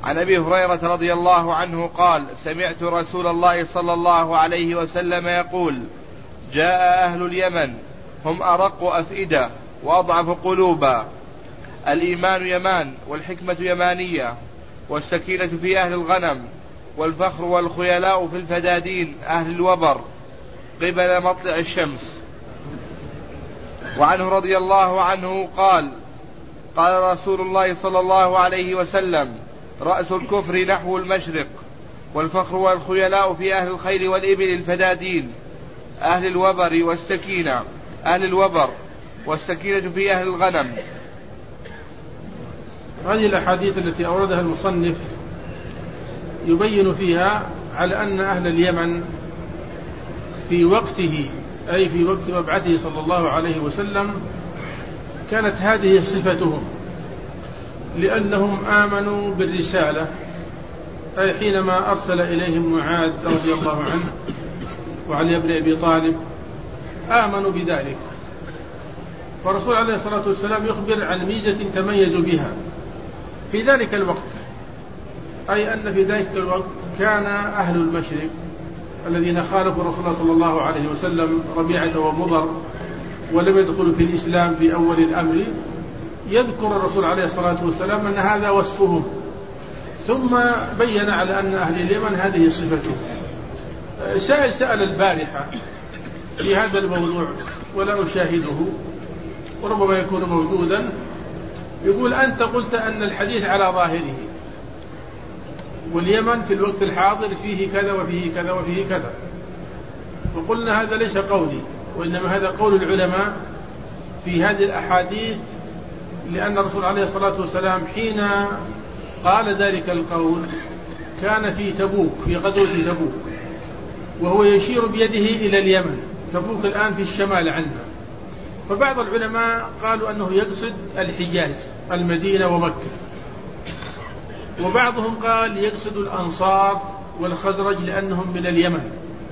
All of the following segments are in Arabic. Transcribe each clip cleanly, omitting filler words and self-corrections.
عن أبي هريرة رضي الله عنه قال: سمعت رسول الله صلى الله عليه وسلم يقول: جاء أهل اليمن هم أرق أفئدة وأضعف قلوبا، الإيمان يمان والحكمة يمانية، والسكينة في أهل الغنم، والفخر والخيلاء في الفدادين أهل الوبر قبل مطلع الشمس. وعنه رضي الله عنه قال: قال رسول الله صلى الله عليه وسلم: رأس الكفر نحو المشرق، والفخر والخيلاء في أهل الخيل والإبل الفدادين أهل الوبر والسكينة في أهل الغنم. هذه الأحاديث التي أوردها المصنف يبين فيها على أن أهل اليمن في وقته، أي في وقت مبعثه صلى الله عليه وسلم، كانت هذه صفتهم، لأنهم آمنوا بالرسالة، أي حينما أرسل إليهم معاذ رضي الله عنه وعلي بن أبي طالب آمنوا بذلك. فالرسول عليه الصلاة والسلام يخبر عن ميزة تميزوا بها في ذلك الوقت، أي أن في ذلك الوقت كان أهل المشرق الذين خالفوا الرسول صلى الله عليه وسلم ربيعة ومضر ولم يدخلوا في الإسلام في أول الأمر، يذكر الرسول عليه الصلاة والسلام أن هذا وصفهم، ثم بين على أن أهل اليمن هذه صفتهم. سأل البارحة في هذا الموضوع ولا أشاهده وربما يكون موجودا، يقول: أنت قلت أن الحديث على ظاهره، واليمن في الوقت الحاضر فيه كذا وفيه كذا وفيه كذا. وقلنا هذا ليس قولي، وإنما هذا قول العلماء في هذه الأحاديث، لأن الرسول عليه الصلاة والسلام حين قال ذلك القول كان في تبوك، في غزوة تبوك، وهو يشير بيده إلى اليمن. تبوك الآن في الشمال عندنا. فبعض العلماء قالوا أنه يقصد الحجاز، المدينة ومكة، وبعضهم قال يقصد الأنصار والخزرج لأنهم من اليمن.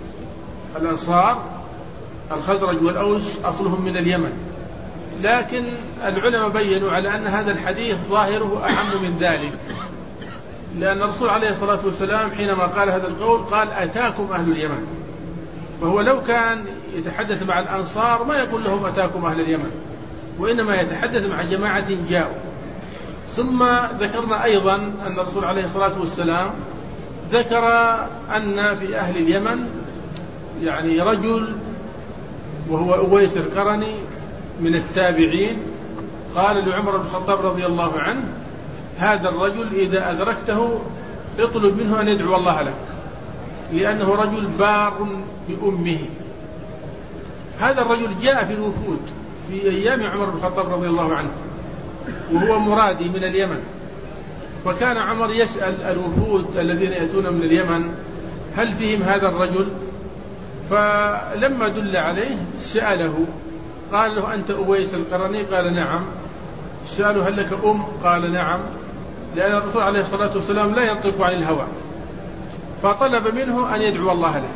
الأنصار الخزرج والأوس أصلهم من اليمن، لكن العلماء بيّنوا على أن هذا الحديث ظاهره أعم من ذلك، لأن الرسول عليه الصلاة والسلام حينما قال هذا القول قال: أتاكم أهل اليمن. وهو لو كان يتحدث مع الأنصار ما يقول لهم أتاكم أهل اليمن، وإنما يتحدث مع جماعة جاءوا. ثم ذكرنا أيضا أن الرسول عليه الصلاة والسلام ذكر أن في أهل اليمن يعني رجل وهو أويس القرني من التابعين، قال لعمر بن الخطاب رضي الله عنه: هذا الرجل إذا أدركته اطلب منه أن يدعو الله لك، لأنه رجل بار بأمه. هذا الرجل جاء في الوفود في أيام عمر بن الخطاب رضي الله عنه، وهو مرادي من اليمن، فكان عمر يسأل الوفود الذين يأتون من اليمن هل فيهم هذا الرجل؟ فلما دل عليه سأله، قال له: أنت أويس القرني؟ قال: نعم. سأله: هل لك أم؟ قال: نعم. لأن الرسول عليه الصلاة والسلام لا ينطق عن الهوى، فطلب منه أن يدعو الله له.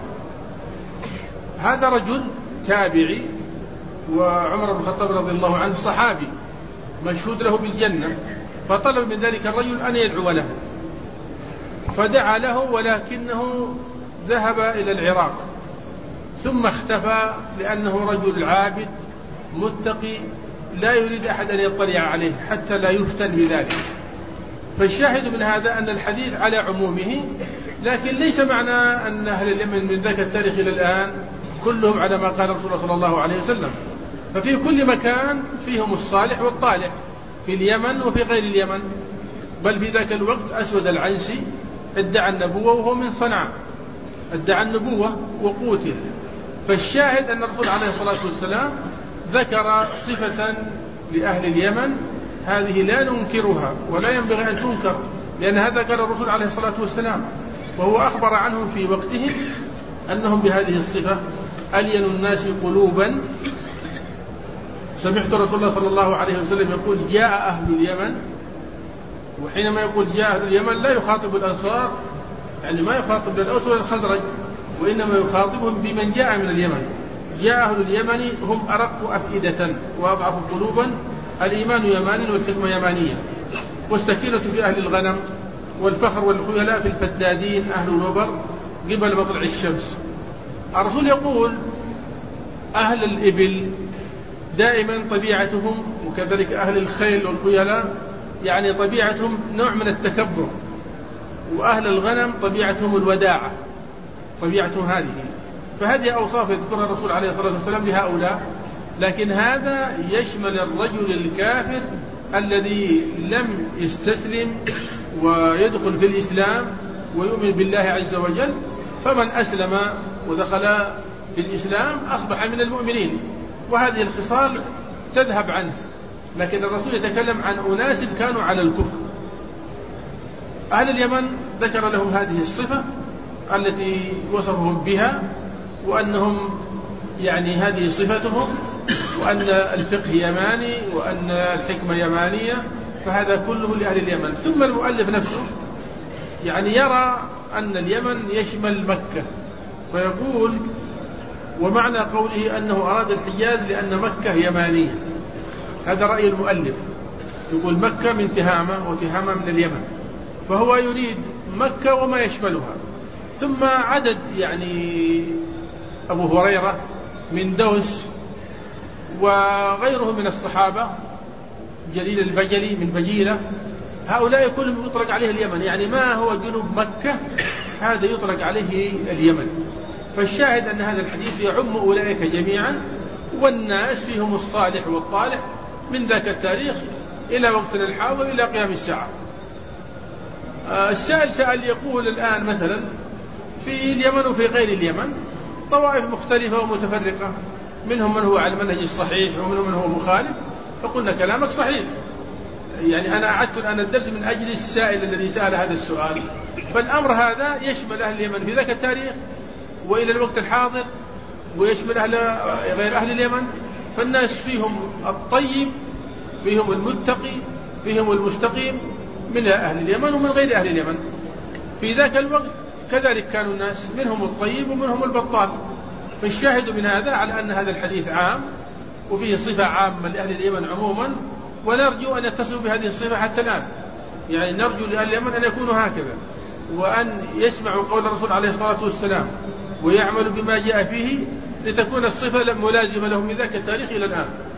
هذا رجل تابعي، وعمر بن الخطاب رضي الله عنه صحابي مشهود له بالجنة، فطلب من ذلك الرجل أن يدعو له، فدعا له، ولكنه ذهب إلى العراق ثم اختفى، لأنه رجل عابد متقي لا يريد أحد أن يطلع عليه حتى لا يفتن بذلك. فالشاهد من هذا أن الحديث على عمومه، لكن ليس معنى أن أهل اليمن من ذاك التاريخ إلى الآن كلهم على ما قال رسول الله صلى الله عليه وسلم، ففي كل مكان فيهم الصالح والطالح، في اليمن وفي غير اليمن. بل في ذاك الوقت أسود العنسي ادعى النبوة وهو من صنعاء، ادعى النبوة وقوتل. فالشاهد أن الرسول عليه الصلاة والسلام ذكر صفة لأهل اليمن هذه لا ننكرها ولا ينبغي أن تنكر، لأن هذا قال الرسول عليه الصلاة والسلام، وهو أخبر عنهم في وقتهم أنهم بهذه الصفة ألين الناس قلوبا. سمعت رسول الله صلى الله عليه وسلم يقول: جاء أهل اليمن. وحينما يقول جاء أهل اليمن لا يخاطب الأنصار، يعني ما يخاطب الأوس ولا الخزرج، وإنما يخاطبهم بمن جاء من اليمن. جاء أهل اليمن هم أرق أفئدة وأضعف قلوبا، الإيمان يمان والحكمة يمانية، والسكينة في أهل الغنم والفخر والخيلاء في الفدادين أهل الوبر قبل مطلع الشمس. الرسول يقول أهل الإبل دائما طبيعتهم، وكذلك أهل الخيل والخيلاء يعني طبيعتهم نوع من التكبر، وأهل الغنم طبيعتهم الوداعة، طبيعتهم هذه. فهذه أوصاف يذكرها الرسول عليه الصلاة والسلام لهؤلاء، لكن هذا يشمل الرجل الكافر الذي لم يستسلم ويدخل في الإسلام ويؤمن بالله عز وجل، فمن أسلم ودخل في الإسلام أصبح من المؤمنين، وهذه الخصال تذهب عنه. لكن الرسول يتكلم عن أناس كانوا على الكفر. أهل اليمن ذكر لهم هذه الصفة التي وصفهم بها، وأنهم يعني هذه صفتهم، وأن الفقه يماني، وأن الحكمة يمانية، فهذا كله لأهل اليمن. ثم المؤلف نفسه يعني يرى أن اليمن يشمل مكة، فيقول ومعنى قوله أنه أراد الحجاز لأن مكة يمانية. هذا رأي المؤلف، يقول مكة من تهامة وتهامة من اليمن، فهو يريد مكة وما يشملها. ثم عدد يعني أبو هريرة من دوس وغيره من الصحابة، جليل البجلي من بجيلة، هؤلاء كلهم يطلق عليه اليمن، يعني ما هو جنوب مكة هذا يطلق عليه اليمن. فالشاهد أن هذا الحديث يعم أولئك جميعا، والناس فيهم الصالح والطالح من ذاك التاريخ إلى وقتنا الحاضر إلى قيام الساعة. السائل سأل يقول الآن مثلا في اليمن وفي غير اليمن طوائف مختلفة ومتفرقة، منهم من هو على المنهج الصحيح ومنهم من هو مخالف، فقلنا كلامك صحيح. يعني أنا أعدت الآن الدرس من أجل السائل الذي سأل هذا السؤال، فالأمر هذا يشمل أهل اليمن في ذاك التاريخ وإلى الوقت الحاضر، ويشمل غير أهل اليمن. فالناس فيهم الطيب، فيهم المتقي، فيهم المستقيم من أهل اليمن ومن غير أهل اليمن. في ذاك الوقت كذلك كانوا الناس منهم الطيب ومنهم البطال. فالشاهد من هذا على أن هذا الحديث عام وفيه صفة عامة لأهل اليمن عموما، ونرجو أن يتصلوا بهذه الصفة حتى الآن. يعني نرجو لأهل اليمن أن يكونوا هكذا، وأن يسمعوا قول الرسول عليه الصلاة والسلام ويعملوا بما جاء فيه، لتكون الصفة ملازمة لهم من ذاك التاريخ إلى الآن.